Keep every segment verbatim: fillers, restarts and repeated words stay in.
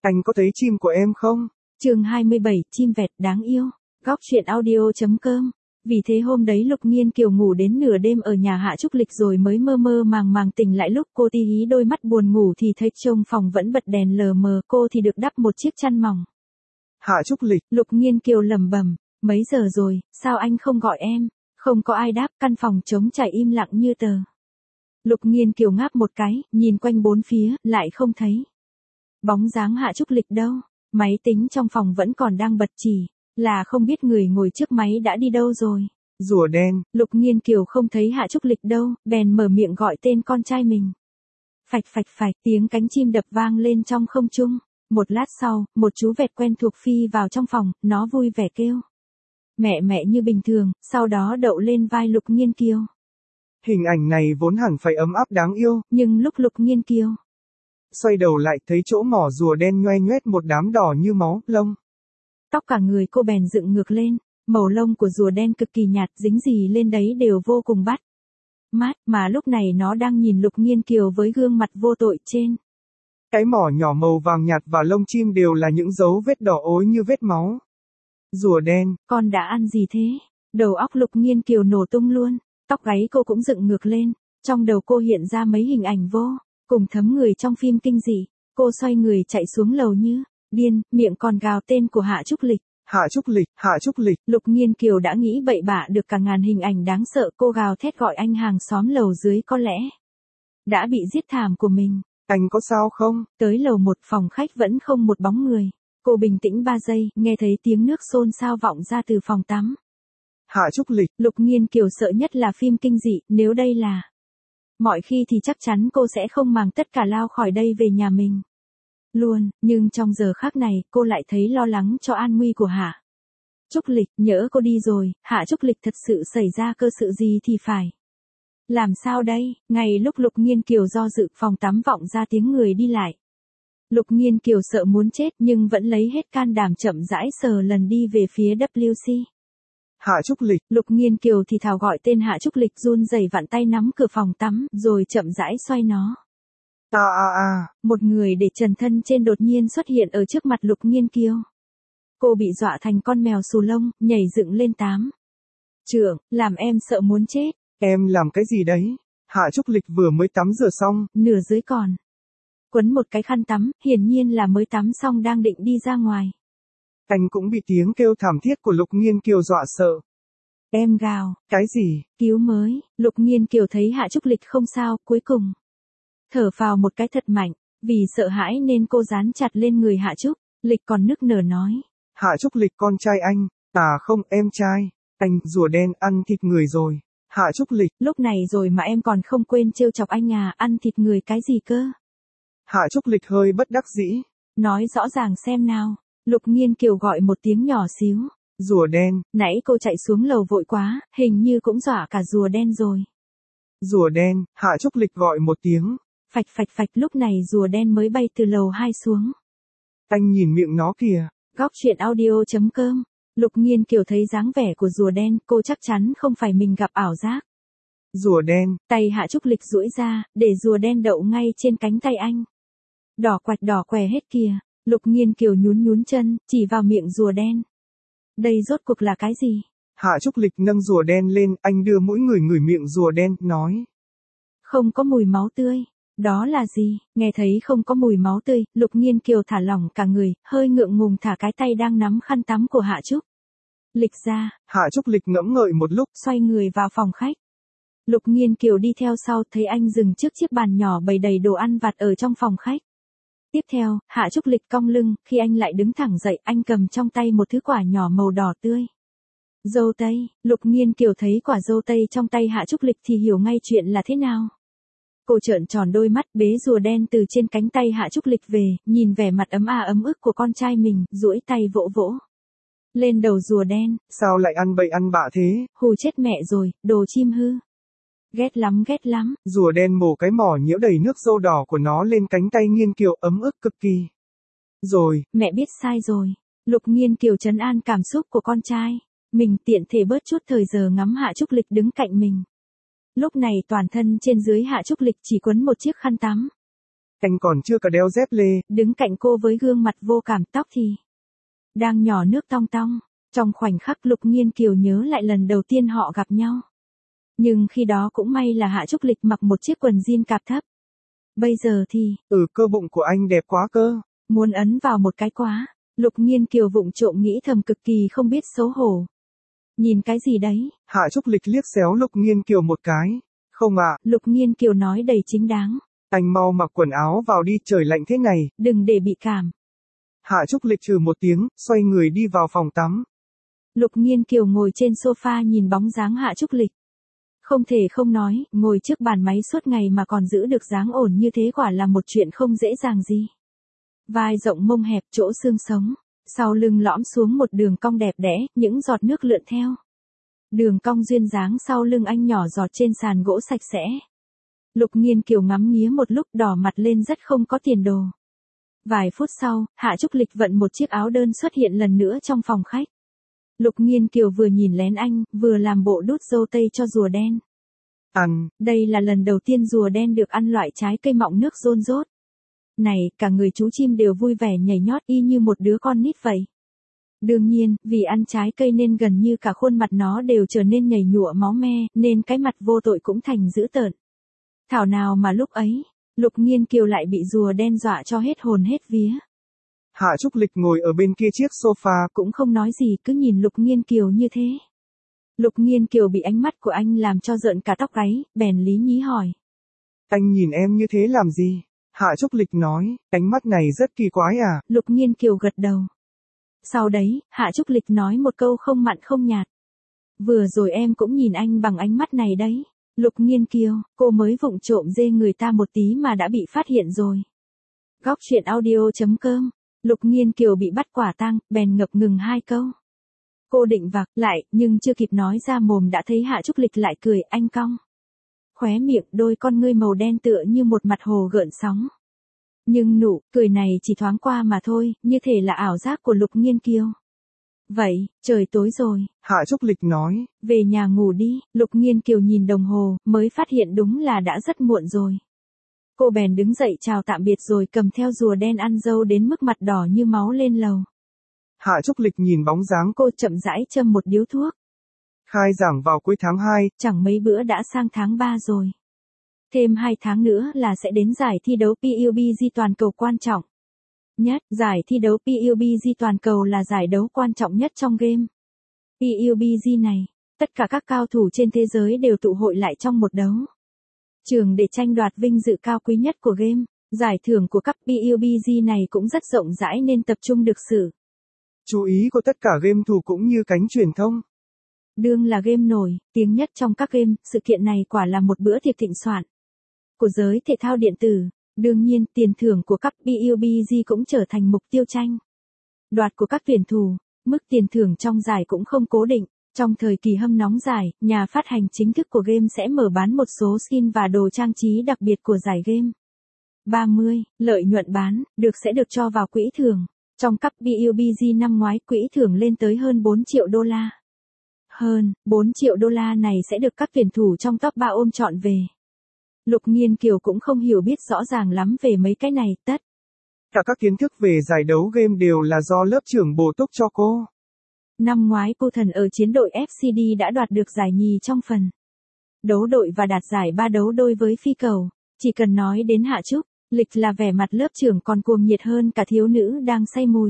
Anh có thấy chim của em không? Chương hai mươi bảy, chim vẹt đáng yêu. Góc truyện audio chấm com. Vì thế hôm đấy Lục Nghiên Kiều ngủ đến nửa đêm ở nhà Hạ Trúc Lịch rồi mới mơ mơ màng màng tỉnh lại, lúc cô tí hí đôi mắt buồn ngủ thì thấy trong phòng vẫn bật đèn lờ mờ, cô thì được đắp một chiếc chăn mỏng. Hạ Trúc Lịch. Lục Nghiên Kiều lẩm bẩm, mấy giờ rồi, sao anh không gọi em? Không có ai đáp, căn phòng trống trải im lặng như tờ. Lục Nghiên Kiều ngáp một cái, nhìn quanh bốn phía, lại không thấy bóng dáng Hạ Trúc Lịch đâu. Máy tính trong phòng vẫn còn đang bật, chỉ là không biết người ngồi trước máy đã đi đâu rồi. Rùa đen. Lục Nghiên Kiều không thấy Hạ Trúc Lịch đâu, bèn mở miệng gọi tên con trai mình. Phạch phạch phạch, tiếng cánh chim đập vang lên trong không trung. Một lát sau, một chú vẹt quen thuộc phi vào trong phòng, nó vui vẻ kêu mẹ mẹ như bình thường, sau đó đậu lên vai Lục Nghiên Kiều. Hình ảnh này vốn hẳn phải ấm áp đáng yêu, nhưng lúc Lục Nghiên Kiều xoay đầu lại thấy chỗ mỏ rùa đen nhoe nhoét một đám đỏ như máu, lông. Tóc cả người cô bèn dựng ngược lên, màu lông của rùa đen cực kỳ nhạt, dính gì lên đấy đều vô cùng bắt mát, mà lúc này nó đang nhìn Lục Nghiên Kiều với gương mặt vô tội trên. Cái mỏ nhỏ màu vàng nhạt và lông chim đều là những dấu vết đỏ ối như vết máu. Rùa đen, con đã ăn gì thế? Đầu óc Lục Nghiên Kiều nổ tung luôn, tóc gáy cô cũng dựng ngược lên, trong đầu cô hiện ra mấy hình ảnh vô cùng thấm người trong phim kinh dị. Cô xoay người chạy xuống lầu như điên, miệng còn gào tên của Hạ Trúc Lịch. Hạ Trúc Lịch, Hạ Trúc Lịch. Lục Nghiên Kiều đã nghĩ bậy bạ được cả ngàn hình ảnh đáng sợ, cô gào thét gọi anh hàng xóm lầu dưới có lẽ đã bị giết thảm của mình. Anh có sao không? Tới lầu một, phòng khách vẫn không một bóng người. Cô bình tĩnh ba giây, nghe thấy tiếng nước xôn xao vọng ra từ phòng tắm. Hạ Trúc Lịch. Lục Nghiên Kiều sợ nhất là phim kinh dị, nếu đây là mọi khi thì chắc chắn cô sẽ không màng tất cả lao khỏi đây về nhà mình luôn, nhưng trong giờ khắc này, cô lại thấy lo lắng cho an nguy của Hạ Trúc Lịch. Nhỡ cô đi rồi, Hạ Trúc Lịch thật sự xảy ra cơ sự gì thì phải làm sao đây? Ngay lúc Lục Nghiên Kiều do dự, phòng tắm vọng ra tiếng người đi lại. Lục Nghiên Kiều sợ muốn chết nhưng vẫn lấy hết can đảm chậm rãi sờ lần đi về phía W C. Hạ Trúc Lịch. Lục Nghiên Kiều thì thào gọi tên Hạ Trúc Lịch, run rẩy vặn tay nắm cửa phòng tắm, rồi chậm rãi xoay nó. À à à. Một người để trần thân trên đột nhiên xuất hiện ở trước mặt Lục Nghiên Kiều. Cô bị dọa thành con mèo xù lông, nhảy dựng lên tám trượng, làm em sợ muốn chết. Em làm cái gì đấy? Hạ Trúc Lịch vừa mới tắm rửa xong, nửa dưới còn quấn một cái khăn tắm, hiển nhiên là mới tắm xong đang định đi ra ngoài. Anh cũng bị tiếng kêu thảm thiết của Lục Nghiên Kiều dọa sợ. Em gào. Cái gì? Cứu mới. Lục Nghiên Kiều thấy Hạ Trúc Lịch không sao, cuối cùng thở phào một cái thật mạnh, vì sợ hãi nên cô dán chặt lên người Hạ Trúc Lịch, còn nức nở nói. Hạ Trúc Lịch con trai anh. À không, em trai. Anh, rùa đen ăn thịt người rồi. Hạ Trúc Lịch. Lúc này rồi mà em còn không quên trêu chọc anh à, ăn thịt người cái gì cơ? Hạ Trúc Lịch hơi bất đắc dĩ. Nói rõ ràng xem nào. Lục Nghiên Kiều gọi một tiếng nhỏ xíu. Rùa đen. Nãy cô chạy xuống lầu vội quá, hình như cũng dọa cả rùa đen rồi. Rùa đen. Hạ Trúc Lịch gọi một tiếng. Phạch phạch phạch, lúc này rùa đen mới bay từ lầu hai xuống. Anh nhìn miệng nó kìa. Góc truyện audio chấm com. Lục Nghiên Kiều thấy dáng vẻ của rùa đen, cô chắc chắn không phải mình gặp ảo giác. Rùa đen. Tay Hạ Trúc Lịch duỗi ra, để rùa đen đậu ngay trên cánh tay anh. Đỏ quạch đỏ què hết kìa. Lục Nghiên Kiều nhún nhún chân, chỉ vào miệng rùa đen. Đây rốt cuộc là cái gì? Hạ Trúc Lịch nâng rùa đen lên, anh đưa mũi người ngửi miệng rùa đen, nói. Không có mùi máu tươi. Đó là gì? Nghe thấy không có mùi máu tươi, Lục Nghiên Kiều thả lỏng cả người, hơi ngượng ngùng thả cái tay đang nắm khăn tắm của Hạ Trúc Lịch ra. Hạ Trúc Lịch ngẫm ngợi một lúc, xoay người vào phòng khách. Lục Nghiên Kiều đi theo sau, thấy anh dừng trước chiếc bàn nhỏ bày đầy đồ ăn vặt ở trong phòng khách. Tiếp theo, Hạ Trúc Lịch cong lưng, khi anh lại đứng thẳng dậy, anh cầm trong tay một thứ quả nhỏ màu đỏ tươi. Dâu tây. Lục Nghiên Kiều thấy quả dâu tây trong tay Hạ Trúc Lịch thì hiểu ngay chuyện là thế nào. Cô trợn tròn đôi mắt, bế rùa đen từ trên cánh tay Hạ Trúc Lịch về, nhìn vẻ mặt ấm à ấm ức của con trai mình, duỗi tay vỗ vỗ lên đầu rùa đen. Sao lại ăn bậy ăn bạ thế? Hù chết mẹ rồi, đồ chim hư. Ghét lắm ghét lắm. Rùa đen mổ cái mỏ nhiễu đầy nước dâu đỏ của nó lên cánh tay Nghiên Kiều, ấm ức cực kỳ. Rồi. Mẹ biết sai rồi. Lục Nghiên Kiều trấn an cảm xúc của con trai. Mình tiện thể bớt chút thời giờ ngắm Hạ Trúc Lịch đứng cạnh mình. Lúc này toàn thân trên dưới Hạ Trúc Lịch chỉ quấn một chiếc khăn tắm. Anh còn chưa cả đeo dép lê. Đứng cạnh cô với gương mặt vô cảm, tóc thì đang nhỏ nước tong tong. Trong khoảnh khắc Lục Nghiên Kiều nhớ lại lần đầu tiên họ gặp nhau. Nhưng khi đó cũng may là Hạ Trúc Lịch mặc một chiếc quần jean cạp thấp. Bây giờ thì, Ừ, cơ bụng của anh đẹp quá cơ. Muốn ấn vào một cái quá. Lục Nghiên Kiều vụng trộm nghĩ thầm, cực kỳ không biết xấu hổ. Nhìn cái gì đấy? Hạ Trúc Lịch liếc xéo Lục Nghiên Kiều một cái. Không ạ. Lục Nghiên Kiều nói đầy chính đáng. Anh mau mặc quần áo vào đi, trời lạnh thế này. Đừng để bị cảm. Hạ Trúc Lịch trừ một tiếng, xoay người đi vào phòng tắm. Lục Nghiên Kiều ngồi trên sofa nhìn bóng dáng Hạ Trúc Lịch. Không thể không nói, ngồi trước bàn máy suốt ngày mà còn giữ được dáng ổn như thế quả là một chuyện không dễ dàng gì. Vai rộng mông hẹp, chỗ xương sống, sau lưng lõm xuống một đường cong đẹp đẽ, những giọt nước lượn theo. Đường cong duyên dáng sau lưng anh nhỏ giọt trên sàn gỗ sạch sẽ. Lục Nghiên Kiều ngắm nghía một lúc, đỏ mặt lên rất không có tiền đồ. Vài phút sau, Hạ Trúc Lịch vận một chiếc áo đơn xuất hiện lần nữa trong phòng khách. Lục Nghiên Kiều vừa nhìn lén anh, vừa làm bộ đút dâu tây cho rùa đen. Ăn. Đây là lần đầu tiên rùa đen được ăn loại trái cây mọng nước rôn rốt. Này, cả người chú chim đều vui vẻ nhảy nhót y như một đứa con nít vậy. Đương nhiên, vì ăn trái cây nên gần như cả khuôn mặt nó đều trở nên nhầy nhụa máu me, nên cái mặt vô tội cũng thành dữ tợn. Thảo nào mà lúc ấy, Lục Nghiên Kiều lại bị rùa đen dọa cho hết hồn hết vía. Hạ Trúc Lịch ngồi ở bên kia chiếc sofa, cũng không nói gì, cứ nhìn Lục Nghiên Kiều như thế. Lục Nghiên Kiều bị ánh mắt của anh làm cho rợn cả tóc gáy, bèn lý nhí hỏi. Anh nhìn em như thế làm gì? Hạ Trúc Lịch nói, ánh mắt này rất kỳ quái à? Lục Nghiên Kiều gật đầu. Sau đấy, Hạ Trúc Lịch nói một câu không mặn không nhạt. Vừa rồi em cũng nhìn anh bằng ánh mắt này đấy. Lục Nghiên Kiều, cô mới vụng trộm dê người ta một tí mà đã bị phát hiện rồi. Góc truyện audio chấm com. Lục Nghiên Kiều bị bắt quả tang, bèn ngập ngừng hai câu. Cô định vạc lại, nhưng chưa kịp nói ra mồm đã thấy Hạ Trúc Lịch lại cười, anh cong. Khóe miệng, đôi con ngươi màu đen tựa như một mặt hồ gợn sóng. Nhưng nụ cười này chỉ thoáng qua mà thôi, như thể là ảo giác của Lục Nghiên Kiều. Vậy, trời tối rồi. Hạ Trúc Lịch nói. Về nhà ngủ đi. Lục Nghiên Kiều nhìn đồng hồ, mới phát hiện đúng là đã rất muộn rồi. Cô bèn đứng dậy chào tạm biệt rồi cầm theo rùa đen ăn dâu đến mức mặt đỏ như máu lên lầu. Hạ Trúc Lịch nhìn bóng dáng cô chậm rãi châm một điếu thuốc. Khai giảng vào cuối tháng hai. Chẳng mấy bữa đã sang tháng ba rồi. Thêm hai tháng nữa là sẽ đến giải thi đấu pê u bê giê toàn cầu quan trọng nhất. Giải thi đấu pê u bê giê toàn cầu là giải đấu quan trọng nhất trong game pê u bê giê này. Tất cả các cao thủ trên thế giới đều tụ hội lại trong một đấu trường để tranh đoạt vinh dự cao quý nhất của game. Giải thưởng của cấp pê u bê giê này cũng rất rộng rãi nên tập trung được sự chú ý của tất cả game thủ cũng như cánh truyền thông. Đương là game nổi tiếng nhất trong các game, sự kiện này quả là một bữa tiệc thịnh soạn của giới thể thao điện tử. Đương nhiên, tiền thưởng của cấp pê u bê giê cũng trở thành mục tiêu tranh đoạt của các tuyển thủ. Mức tiền thưởng trong giải cũng không cố định. Trong thời kỳ hâm nóng giải, nhà phát hành chính thức của game sẽ mở bán một số skin và đồ trang trí đặc biệt của giải game. ba mươi. Lợi nhuận bán, được sẽ được cho vào quỹ thưởng. Trong cấp pê u bê giê năm ngoái, quỹ thưởng lên tới hơn bốn triệu đô la. Hơn, bốn triệu đô la này sẽ được các tuyển thủ trong top ba ôm trọn về. Lục Nghiên Kiều cũng không hiểu biết rõ ràng lắm về mấy cái này, tất cả các kiến thức về giải đấu game đều là do lớp trưởng bổ túc cho cô. Năm ngoái cô thần ở chiến đội ép xê đê đã đoạt được giải nhì trong phần đấu đội và đạt giải ba đấu đôi với phi cầu. Chỉ cần nói đến Hạ Trúc Lịch là vẻ mặt lớp trưởng còn cuồng nhiệt hơn cả thiếu nữ đang say mùi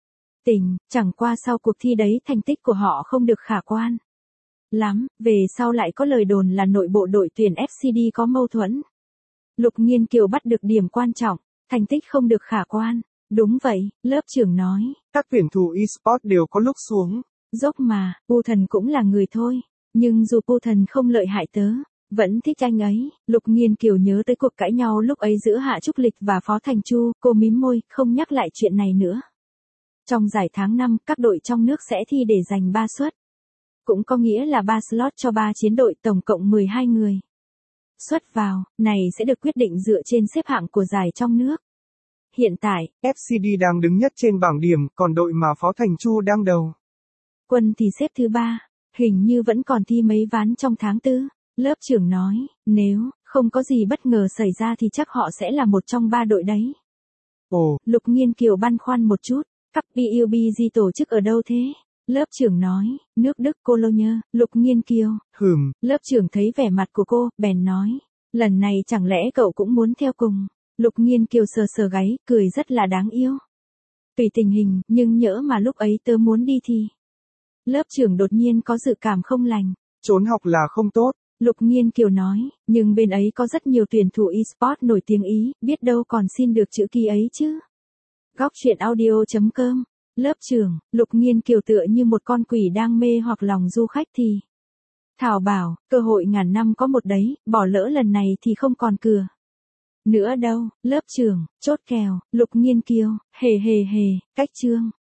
tình. Chẳng qua sau cuộc thi đấy thành tích của họ không được khả quan lắm. Về sau lại có lời đồn là nội bộ đội tuyển ép xê đê có mâu thuẫn. Lục Nghiên Kiều bắt được điểm quan trọng, thành tích không được khả quan. Đúng vậy, lớp trưởng nói. Các tuyển thủ e-sport đều có lúc xuống dốc mà, Pu Thần cũng là người thôi. Nhưng dù Pu Thần không lợi hại tớ, vẫn thích anh ấy. Lục Nghiên Kiều nhớ tới cuộc cãi nhau lúc ấy giữa Hạ Trúc Lịch và Phó Thành Chu, cô mím môi, không nhắc lại chuyện này nữa. Trong giải tháng năm, các đội trong nước sẽ thi để giành ba suất. Cũng có nghĩa là ba slot cho ba chiến đội, tổng cộng mười hai người. Suất vào, này sẽ được quyết định dựa trên xếp hạng của giải trong nước. Hiện tại, ép xê đê đang đứng nhất trên bảng điểm, còn đội mà Phó Thành Chu đang đầu. Quân thì xếp thứ ba, hình như vẫn còn thi mấy ván trong tháng tư. Lớp trưởng nói, nếu không có gì bất ngờ xảy ra thì chắc họ sẽ là một trong ba đội đấy. Ồ, Lục Nghiên Kiều băn khoăn một chút, cấp pê u bê giê tổ chức ở đâu thế? Lớp trưởng nói, nước Đức Cologne. Lục Nghiên Kiều, hừm, lớp trưởng thấy vẻ mặt của cô, bèn nói, lần này chẳng lẽ cậu cũng muốn theo cùng? Lục Nghiên Kiều sờ sờ gáy, cười rất là đáng yêu. Tùy tình hình, nhưng nhỡ mà lúc ấy tớ muốn đi thì... Lớp trưởng đột nhiên có dự cảm không lành. trốn học là không tốt. Lục Nghiên Kiều nói, nhưng bên ấy có rất nhiều tuyển thủ e-sport nổi tiếng Ý, biết đâu còn xin được chữ ký ấy chứ. Góc truyện audio chấm com. Lớp trưởng, Lục Nghiên Kiều tựa như một con quỷ đang mê hoặc lòng du khách thì. Thảo bảo, cơ hội ngàn năm có một đấy, bỏ lỡ lần này thì không còn cửa nữa đâu. Lớp trưởng, chốt kèo, Lục Nghiên Kiều, hề hề hề, cách chương.